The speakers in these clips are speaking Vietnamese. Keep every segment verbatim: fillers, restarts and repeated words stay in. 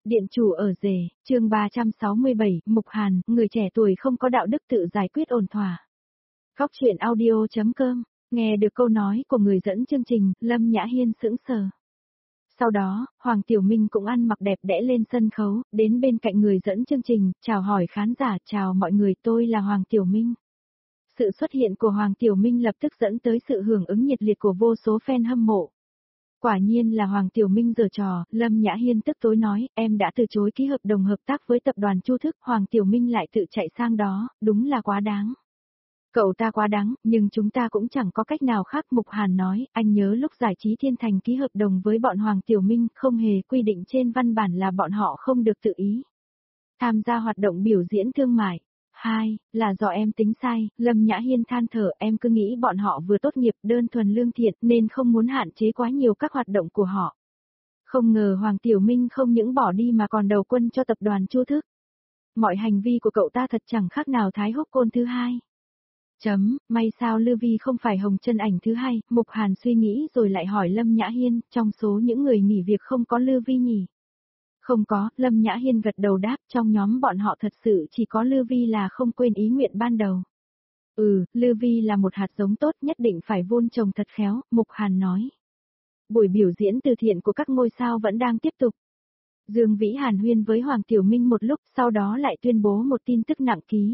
Điện chủ ở rể, chương ba trăm sáu mươi bảy, Mục Hàn, người trẻ tuổi không có đạo đức tự giải quyết ổn thỏa. Góc truyện audio.com, nghe được câu nói của người dẫn chương trình, Lâm Nhã Hiên sững sờ. Sau đó, Hoàng Tiểu Minh cũng ăn mặc đẹp đẽ lên sân khấu, đến bên cạnh người dẫn chương trình, chào hỏi khán giả, chào mọi người, tôi là Hoàng Tiểu Minh. Sự xuất hiện của Hoàng Tiểu Minh lập tức dẫn tới sự hưởng ứng nhiệt liệt của vô số fan hâm mộ. Quả nhiên là Hoàng Tiểu Minh giở trò, Lâm Nhã Hiên tức tối nói, em đã từ chối ký hợp đồng hợp tác với tập đoàn Chu Thức, Hoàng Tiểu Minh lại tự chạy sang đó, đúng là quá đáng. Cậu ta quá đáng, nhưng chúng ta cũng chẳng có cách nào khác. Mục Hàn nói, anh nhớ lúc Giải trí Thiên Thành ký hợp đồng với bọn Hoàng Tiểu Minh, không hề quy định trên văn bản là bọn họ không được tự ý tham gia hoạt động biểu diễn thương mại. Hai, là do em tính sai, Lâm Nhã Hiên than thở, em cứ nghĩ bọn họ vừa tốt nghiệp đơn thuần lương thiện nên không muốn hạn chế quá nhiều các hoạt động của họ. Không ngờ Hoàng Tiểu Minh không những bỏ đi mà còn đầu quân cho tập đoàn Chu Thức. Mọi hành vi của cậu ta thật chẳng khác nào Thái Húc Côn thứ hai. Chấm, may sao Lư Vi không phải Hồng Chân Ảnh thứ hai, Mục Hàn suy nghĩ rồi lại hỏi Lâm Nhã Hiên, trong số những người nghỉ việc không có Lư Vi nhỉ? Không có, Lâm Nhã Hiên gật đầu đáp, trong nhóm bọn họ thật sự chỉ có Lư Vi là không quên ý nguyện ban đầu. Ừ, Lư Vi là một hạt giống tốt, nhất định phải vun trồng thật khéo, Mục Hàn nói. Buổi biểu diễn từ thiện của các ngôi sao vẫn đang tiếp tục. Dương Vĩ hàn huyên với Hoàng Tiểu Minh một lúc, sau đó lại tuyên bố một tin tức nặng ký.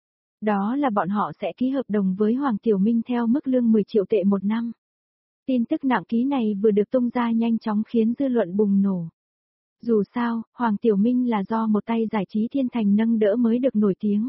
Đó là bọn họ sẽ ký hợp đồng với Hoàng Tiểu Minh theo mức lương mười triệu tệ một năm. Tin tức nặng ký này vừa được tung ra nhanh chóng khiến dư luận bùng nổ. Dù sao, Hoàng Tiểu Minh là do một tay Giải trí Thiên Thành nâng đỡ mới được nổi tiếng.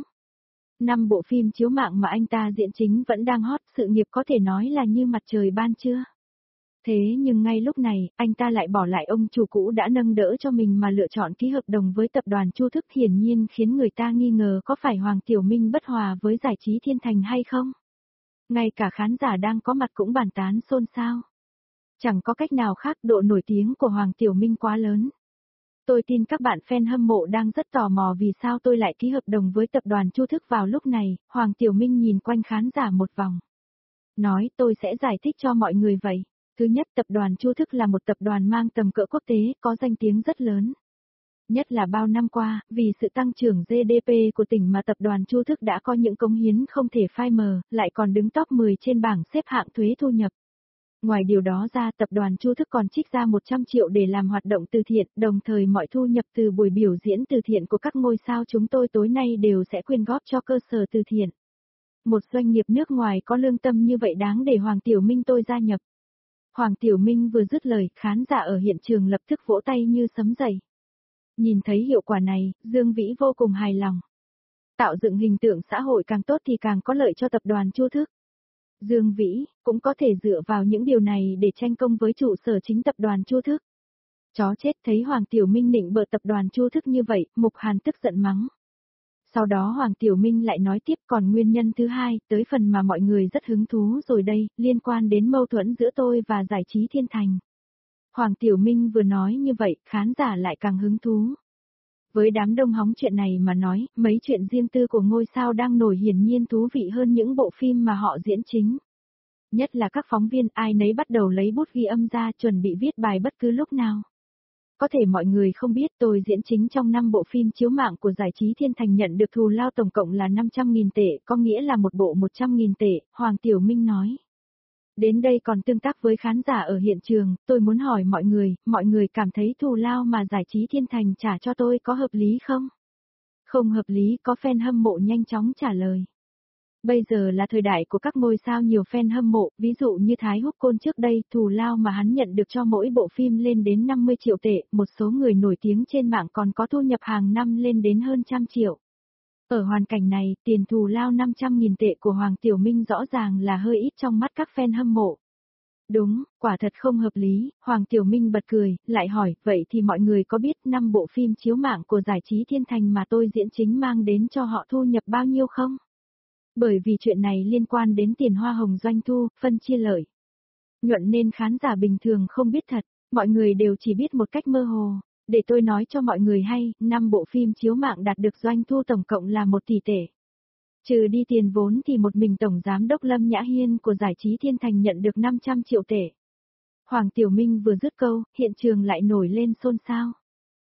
Năm bộ phim chiếu mạng mà anh ta diễn chính vẫn đang hot, sự nghiệp có thể nói là như mặt trời ban trưa. Thế nhưng ngay lúc này, anh ta lại bỏ lại ông chủ cũ đã nâng đỡ cho mình mà lựa chọn ký hợp đồng với tập đoàn Chu Thức, hiển nhiên khiến người ta nghi ngờ có phải Hoàng Tiểu Minh bất hòa với Giải trí Thiên Thành hay không. Ngay cả khán giả đang có mặt cũng bàn tán xôn xao. Chẳng có cách nào khác, độ nổi tiếng của Hoàng Tiểu Minh quá lớn. Tôi tin các bạn fan hâm mộ đang rất tò mò vì sao tôi lại ký hợp đồng với tập đoàn Chu Thức vào lúc này. Hoàng Tiểu Minh nhìn quanh khán giả một vòng. Nói, tôi sẽ giải thích cho mọi người vậy. Thứ nhất, tập đoàn Chu Thức là một tập đoàn mang tầm cỡ quốc tế, có danh tiếng rất lớn. Nhất là bao năm qua, vì sự tăng trưởng giê đê pê của tỉnh mà tập đoàn Chu Thức đã có những cống hiến không thể phai mờ, lại còn đứng top mười trên bảng xếp hạng thuế thu nhập. Ngoài điều đó ra, tập đoàn Chu Thức còn trích ra một trăm triệu để làm hoạt động từ thiện, đồng thời mọi thu nhập từ buổi biểu diễn từ thiện của các ngôi sao chúng tôi tối nay đều sẽ quyên góp cho cơ sở từ thiện. Một doanh nghiệp nước ngoài có lương tâm như vậy đáng để Hoàng Tiểu Minh tôi gia nhập. Hoàng Tiểu Minh vừa dứt lời, khán giả ở hiện trường lập tức vỗ tay như sấm dậy. Nhìn thấy hiệu quả này, Dương Vĩ vô cùng hài lòng. Tạo dựng hình tượng xã hội càng tốt thì càng có lợi cho tập đoàn Chu Thức. Dương Vĩ cũng có thể dựa vào những điều này để tranh công với trụ sở chính tập đoàn Chu Thức. Chó chết, thấy Hoàng Tiểu Minh nịnh bợ tập đoàn Chu Thức như vậy, Mục Hàn tức giận mắng. Sau đó Hoàng Tiểu Minh lại nói tiếp, còn nguyên nhân thứ hai, tới phần mà mọi người rất hứng thú rồi đây, liên quan đến mâu thuẫn giữa tôi và Giải trí Thiên Thành. Hoàng Tiểu Minh vừa nói như vậy, khán giả lại càng hứng thú. Với đám đông hóng chuyện này mà nói, mấy chuyện riêng tư của ngôi sao đang nổi hiển nhiên thú vị hơn những bộ phim mà họ diễn chính. Nhất là các phóng viên, ai nấy bắt đầu lấy bút ghi âm ra chuẩn bị viết bài bất cứ lúc nào. Có thể mọi người không biết tôi diễn chính trong năm bộ phim chiếu mạng của Giải trí Thiên Thành nhận được thù lao tổng cộng là năm trăm nghìn tệ, có nghĩa là một bộ một trăm nghìn tệ, Hoàng Tiểu Minh nói. Đến đây còn tương tác với khán giả ở hiện trường, tôi muốn hỏi mọi người, mọi người cảm thấy thù lao mà Giải trí Thiên Thành trả cho tôi có hợp lý không? Không hợp lý, có fan hâm mộ nhanh chóng trả lời. Bây giờ là thời đại của các ngôi sao nhiều fan hâm mộ, ví dụ như Thái Húc Côn trước đây, thù lao mà hắn nhận được cho mỗi bộ phim lên đến năm mươi triệu tệ, một số người nổi tiếng trên mạng còn có thu nhập hàng năm lên đến hơn trăm triệu. Ở hoàn cảnh này, tiền thù lao năm trăm nghìn tệ của Hoàng Tiểu Minh rõ ràng là hơi ít trong mắt các fan hâm mộ. Đúng, quả thật không hợp lý, Hoàng Tiểu Minh bật cười, lại hỏi, vậy thì mọi người có biết năm bộ phim chiếu mạng của Giải trí Thiên Thành mà tôi diễn chính mang đến cho họ thu nhập bao nhiêu không? Bởi vì chuyện này liên quan đến tiền hoa hồng doanh thu, phân chia lợi nhuận nên khán giả bình thường không biết thật, mọi người đều chỉ biết một cách mơ hồ. Để tôi nói cho mọi người hay, năm bộ phim chiếu mạng đạt được doanh thu tổng cộng là một tỷ tệ. Trừ đi tiền vốn thì một mình Tổng Giám đốc Lâm Nhã Hiên của Giải trí Thiên Thành nhận được năm trăm triệu tệ. Hoàng Tiểu Minh vừa dứt câu, hiện trường lại nổi lên xôn xao.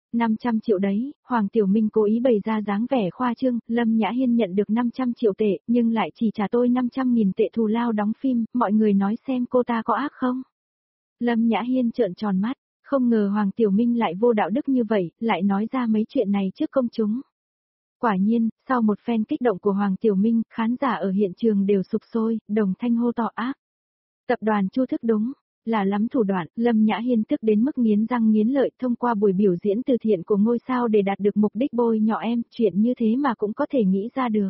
năm trăm triệu đấy, Hoàng Tiểu Minh cố ý bày ra dáng vẻ khoa trương, Lâm Nhã Hiên nhận được năm trăm triệu tệ, nhưng lại chỉ trả tôi năm trăm nghìn tệ thù lao đóng phim, mọi người nói xem cô ta có ác không? Lâm Nhã Hiên trợn tròn mắt, không ngờ Hoàng Tiểu Minh lại vô đạo đức như vậy, lại nói ra mấy chuyện này trước công chúng. Quả nhiên, sau một phen kích động của Hoàng Tiểu Minh, khán giả ở hiện trường đều sục sôi, đồng thanh hô to ác. Tập đoàn Chu Thức đúng là lắm thủ đoạn, Lâm Nhã Hiên tức đến mức nghiến răng nghiến lợi thông qua buổi biểu diễn từ thiện của ngôi sao để đạt được mục đích bôi nhọ em, chuyện như thế mà cũng có thể nghĩ ra được.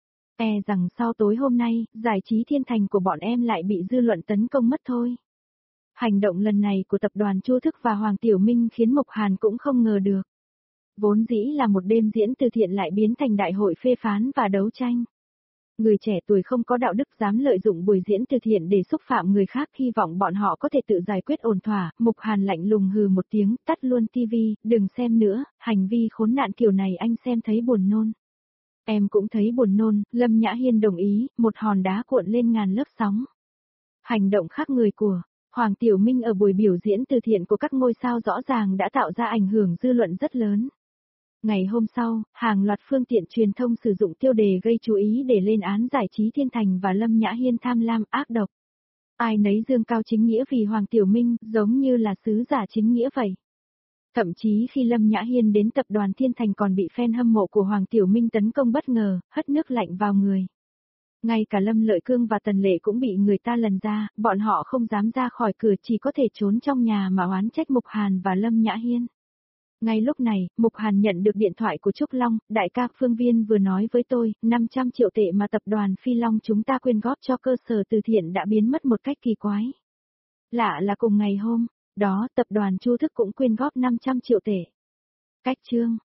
E rằng sau tối hôm nay, giải trí thiên thành của bọn em lại bị dư luận tấn công mất thôi. Hành động lần này của tập đoàn Chu Thức và Hoàng Tiểu Minh khiến Mục Hàn cũng không ngờ được. Vốn dĩ là một đêm diễn từ thiện lại biến thành đại hội phê phán và đấu tranh. Người trẻ tuổi không có đạo đức dám lợi dụng buổi diễn từ thiện để xúc phạm người khác, hy vọng bọn họ có thể tự giải quyết ổn thỏa. Mục Hàn lạnh lùng hừ một tiếng, tắt luôn tivi, đừng xem nữa, hành vi khốn nạn kiểu này anh xem thấy buồn nôn. Em cũng thấy buồn nôn, Lâm Nhã Hiên đồng ý, một hòn đá cuộn lên ngàn lớp sóng. Hành động khác người của Hoàng Tiểu Minh ở buổi biểu diễn từ thiện của các ngôi sao rõ ràng đã tạo ra ảnh hưởng dư luận rất lớn. Ngày hôm sau, hàng loạt phương tiện truyền thông sử dụng tiêu đề gây chú ý để lên án giải trí thiên thành và Lâm Nhã Hiên tham lam ác độc. Ai nấy dương cao chính nghĩa vì Hoàng Tiểu Minh, giống như là sứ giả chính nghĩa vậy. Thậm chí khi Lâm Nhã Hiên đến tập đoàn Thiên Thành còn bị fan hâm mộ của Hoàng Tiểu Minh tấn công bất ngờ, hất nước lạnh vào người. Ngay cả Lâm Lợi Cương và Tần Lệ cũng bị người ta lần ra, bọn họ không dám ra khỏi cửa, chỉ có thể trốn trong nhà mà oán trách Mục Hàn và Lâm Nhã Hiên. Ngay lúc này, Mục Hàn nhận được điện thoại của Trúc Long, đại ca Phương Viên vừa nói với tôi, năm trăm triệu tệ mà tập đoàn Phi Long chúng ta quyên góp cho cơ sở từ thiện đã biến mất một cách kỳ quái. Lạ là cùng ngày hôm đó, tập đoàn Chu Thức cũng quyên góp năm trăm triệu tệ. Cách chương